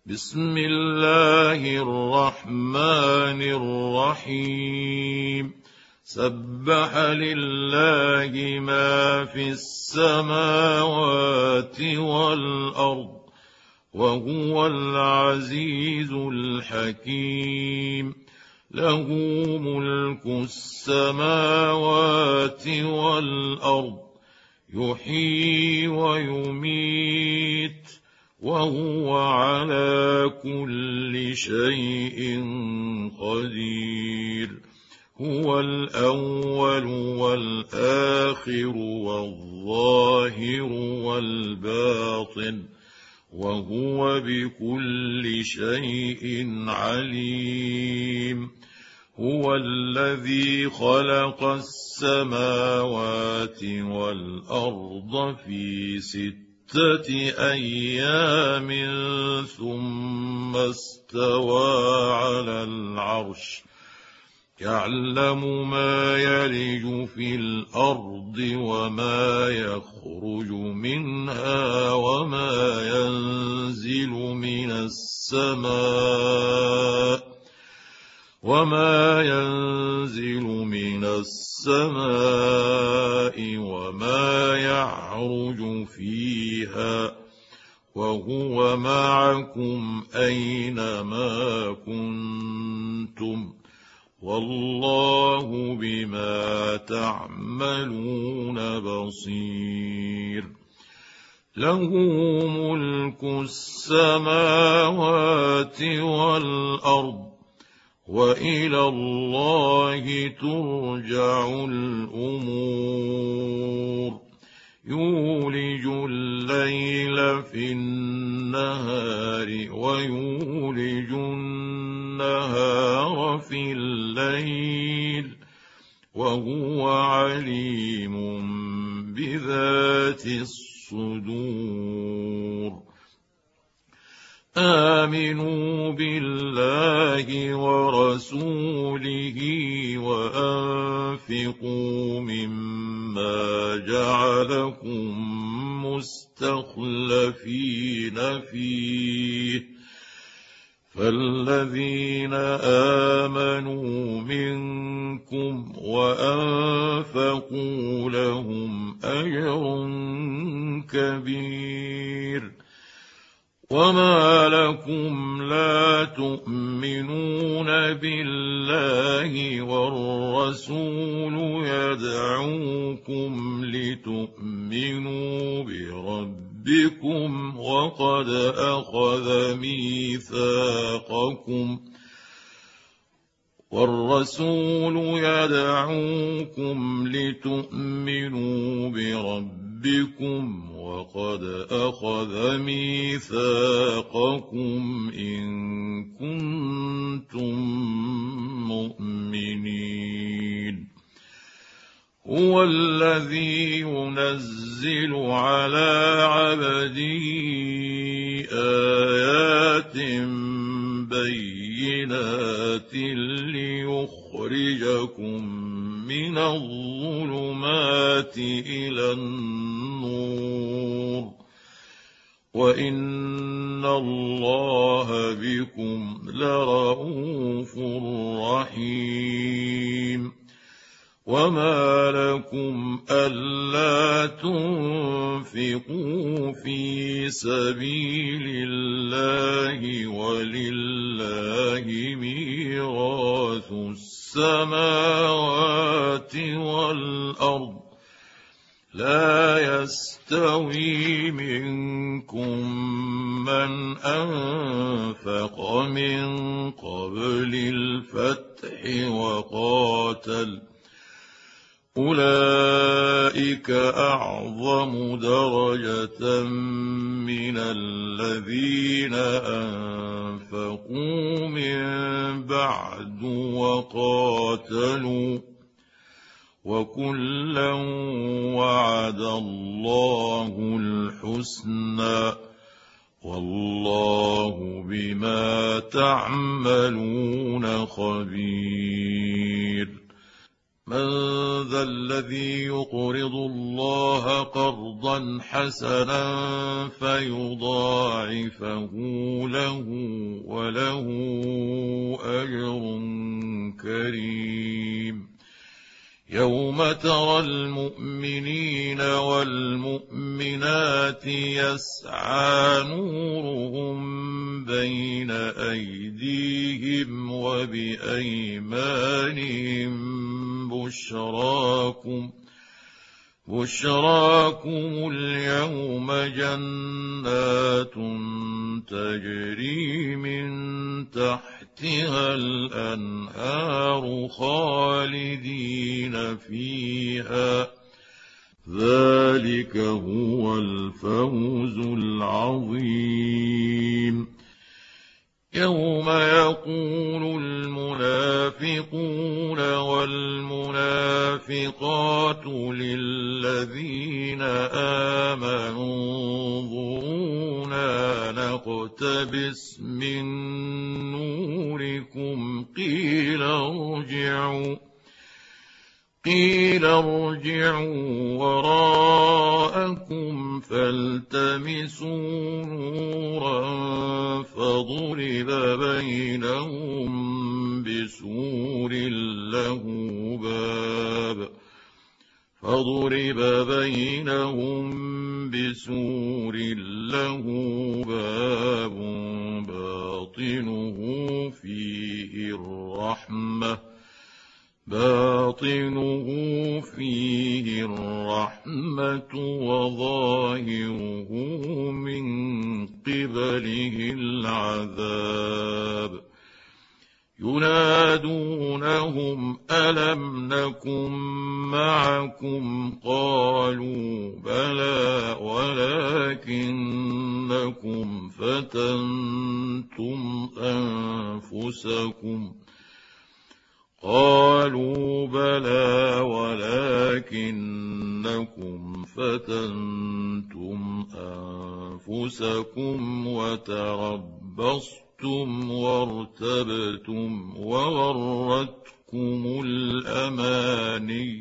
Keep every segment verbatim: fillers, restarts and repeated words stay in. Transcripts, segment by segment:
بسم الله الرحمن الرحيم سبح لله ما في السماوات والأرض وهو العزيز الحكيم له ملك السماوات والأرض يحيي ويميت وهو على كل شيء قدير هو الأول والآخر والظاهر والباطن وهو بكل شيء عليم هو الذي خلق السماوات والأرض في ستة أيام ثم استوى على العرش يعلم ما يلج في الأرض وما يخرج منها وما ينزل من السماء وما ينزل من السماء وما يعرج فيها وهو معكم أينما كنتم والله بما تعملون بصير له ملك السماوات والأرض وإلى الله ترجع الأمور يولج الليل في النهار ويولج النهار في الليل وهو عليم بذات الصدور آمنوا بالله ورسوله وأنفقوا مما جعلكم مستخلفين فيه فالذين آمنوا منكم وأنفقوا لهم أجر كبير وما لكم لا تؤمنون بالله والرسول يدعوكم لتؤمنوا بربكم وقد أخذ ميثاقكم والرسول يدعوكم لتؤمنوا بربكم وقد أخذ ميثاقكم إن كنتم مؤمنين هو الذي ينزل على عبده آيات بينات ليخرجكم من الظلمات إلى النور وإن الله بكم لرءوف رحيم وما لكم ألا تنفقوا في سبيل الله ولله ميراث السماوات والأرض لا يستوي منكم من أنفق من قبل الفتح وقاتل أولئك أعظم درجة من الذين أنفقوا من بعد وقاتلوا وكلا وعد الله الحسنى والله بما تعملون خبير من ذا الذي يقرض الله قرضا حسنا فيضاعفه له وله أجر كريم يوم ترى المؤمنين والمؤمنات يسعى نورهم بين أيديهم وبأيمانهم بشراكم بشراكم اليوم جنات تجري من تحتها الأنهار خالدين فيها ذلك هو الفوز العظيم يوم يقول المنافقون والمنافقات للذين آمنوا انظرونا نقتبس من نوركم قيل ارجعوا قيل ارجعوا وراءكم فالتمسوا نورا فضرب بينهم بسور له باب فضرب بينهم بسور له باب باطنه فيه الرحمة باطنه فيه الرحمة وظاهره من قبله العذاب ينادونهم ألم نكن معكم قالوا بلى ولكنكم فتنتم أنفسكم قالوا بلى ولكنكم فتنتم أنفسكم وتربصتم وارتبتم وغرتكم الأماني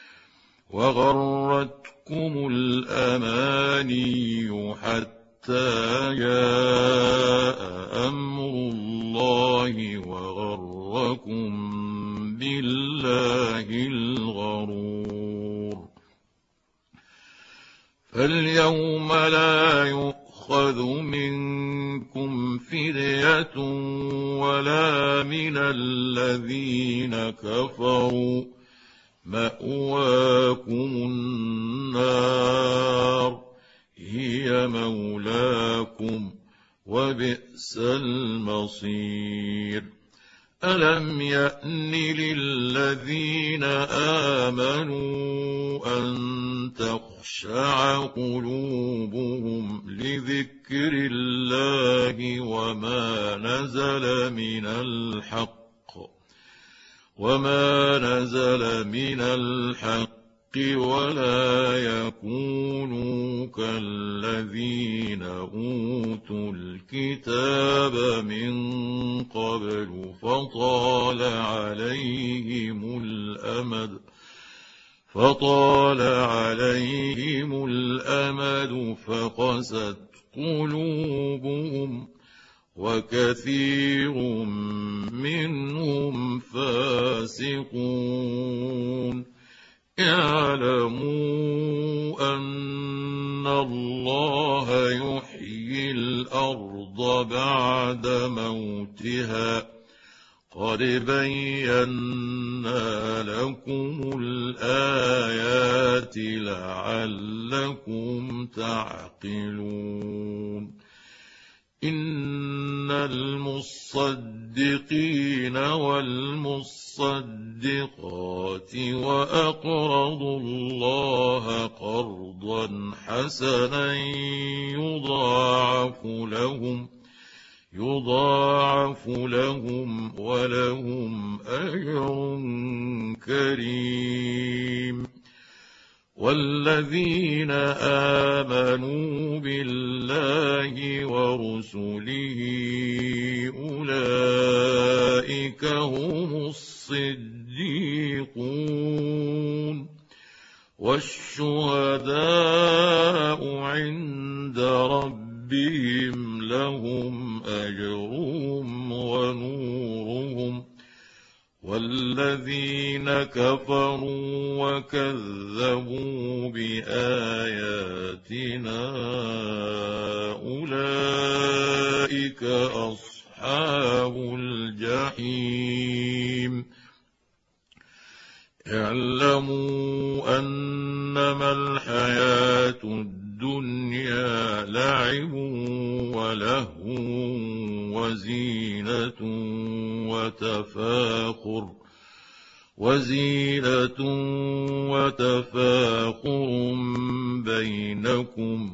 وغرتكم الأماني حتى جاء أمر الله وغركم بالله الغرور فاليوم لا يؤخذ منكم فدية ولا من الذين كفروا مأواكم النار هي مولاكم وبئس المصير ألم يأن للذين آمنوا أن تخشع قلوبهم لذكر الله وما نزل من الحق وما نزل من الحق ولا يكونوا كالذين أوتوا الكتاب من قبل فطال عليهم الأمد فطال عليهم الأمد فقست قلوبهم وكثير منهم فاسقون اعلموا أن الله يحيي الأرض بعد موتها قد بينا لكم الآيات لعلكم تعقلون إن المصدقين والمصدقات وأقرضوا الله قرضا حسنا يضاعف لهم يضاعف لهم ولهم أجر كريم والذين آمنوا بالله ورسله أولئك هم الصديقون والشهداء عند ربهم لهم أجرهم ونورهم والذين كفروا وكذبوا بآياتنا أولئك أصحاب الجحيم اعلموا أنما الحياة الدنيا لعب ولهو وزينة وتفاخر وزينة وتفاخر بينكم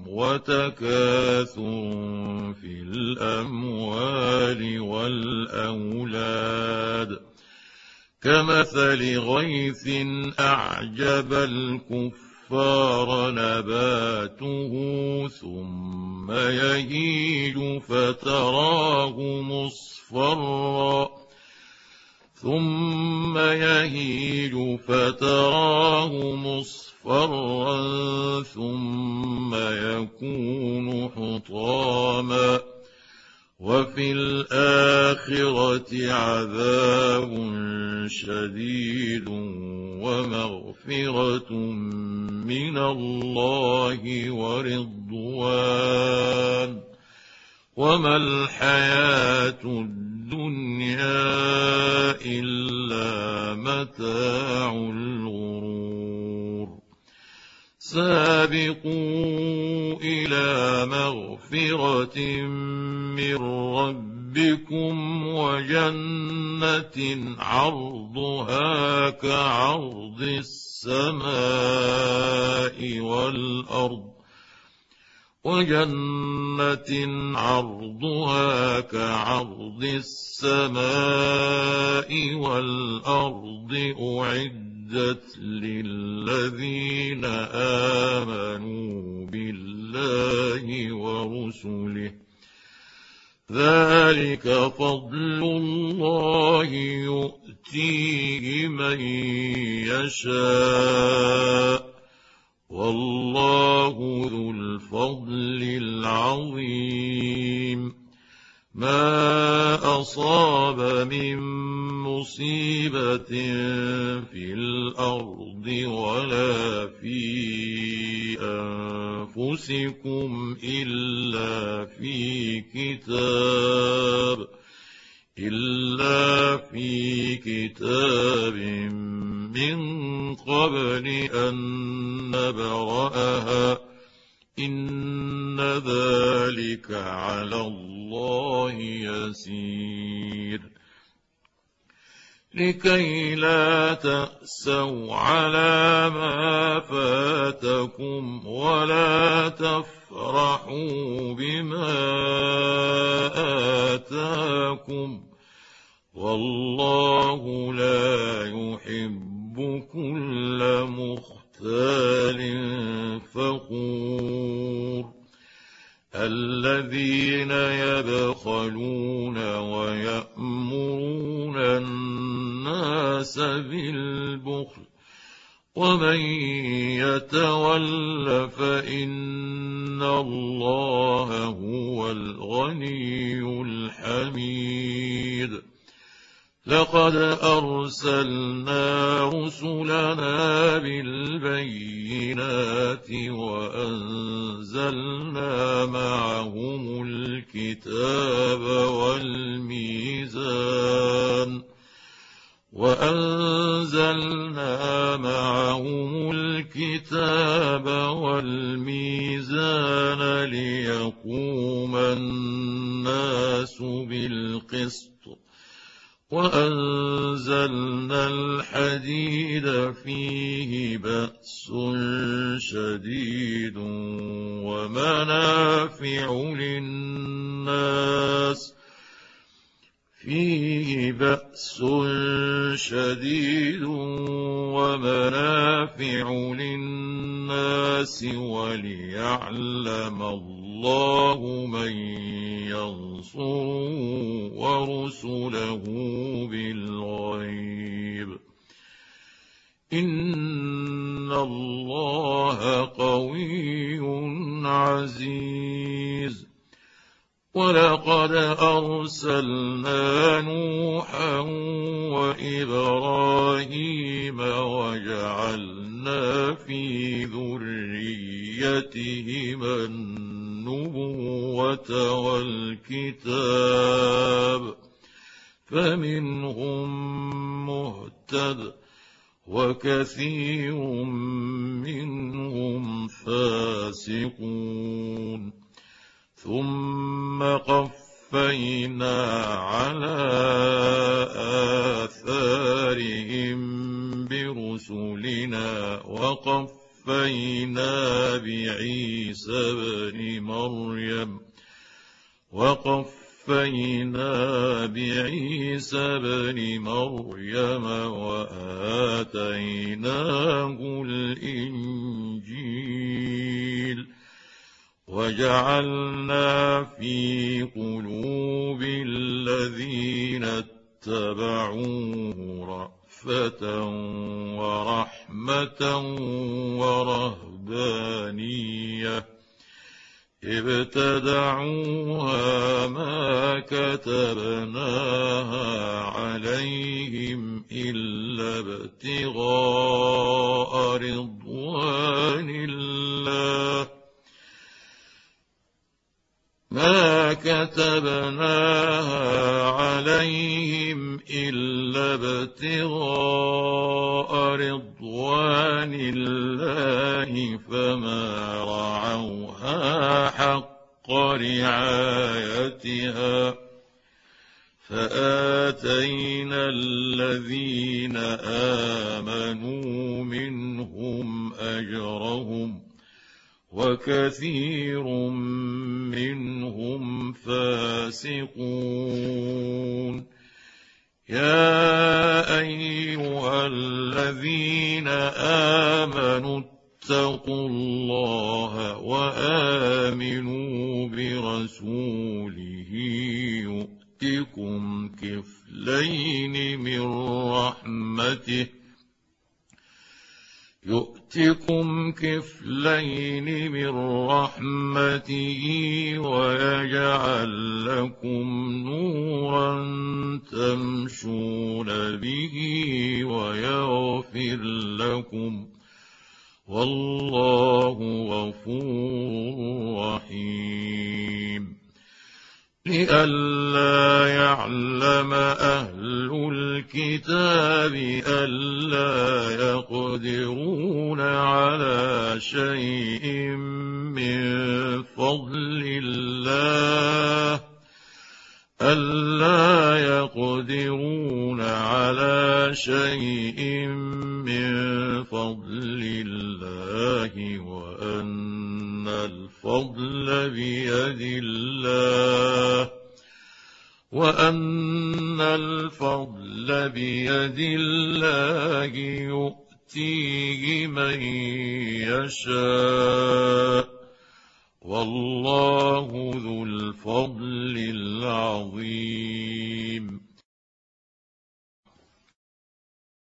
وتكاثر في الأموال والأولاد كمثل غيث أعجب الكفار نباته ثم يهيج فتراه مصفرا ثم يهيج فتراه مصفرا ثم يكون حطاما وفي الآخرة عذاب شديد ومغفرة من الله ورضوان وما الحياة الدنيا إلا متاع الغرور سابقوا إلى مغفرة من ربكم وجنة عرضها كعرض السماء والأرض وجنة عرضها كعرض السماء والأرض أعدت للذين آمنوا بالله ورسله ذلك فضل الله يؤتيه من يشاء والله ذو الفضل العظيم ما أصاب من مصيبة في الأرض ولا في أنفسكم إلا في كتاب إلا في كتاب من قبل أن نبرأها إن ذلك على الله يسير لكي لا تأسوا على ما فاتكم ولا تفرحوا بما آتاكم والله لا يحب كل مختال فخور الذين يبخلون ويأمرون الناس بالبخل ومن يتول فإن الله هو الغني الحميد لقد أرسلنا رسلنا بالبينات وأنزلنا معهم الكتاب والميزان وأنزلنا معهم الكتاب والميزان ليقوم الناس بالقسط وأنزلنا الحديد فيه بأس شديد ومنافع للناس فيه بأس شديد ومنافع للناس وليعلم الله من ينصره ورسله بالغيب إن الله قوي عزيز. ولقد أرسلنا نوحا وإبراهيم وجعلنا في ذريتهما النبوة والكتاب فمنهم مهتد وكثير منهم فاسقون. ثم قفينا على آثارهم برسلنا وقفينا بعيسى ابن مريم وقفينا بعيسى ابن مريم وآتيناه الإنجيل وجعلنا في قلوب الذين اتبعوه رأفة ورحمة ورهبانية ابتدعوها ما كتبناها عليهم إلا ابتغاء رضوان الله ما كتبناها عليهم إلا ابتغاء رضوان الله فما رعوها حق رعايتها فآتينا الذين آمنوا منهم أجرهم وكثير منهم فاسقون. يا أيها الذين آمنوا اتقوا الله وآمنوا برسوله يؤتكم كفلين من رحمته يؤتكم كفلين من رحمته ويجعل لكم نورا تمشون به ويغفر لكم والله غفور رحيم. لئلا يعلم أهل الكتاب ألا يقدرون على شيء من فضل الله ألا يقدرون على شيء من فضل الله وأن الفضل بيد الله وأن الفضل بيد الله يؤتيه من يشاء والله ذو الفضل العظيم.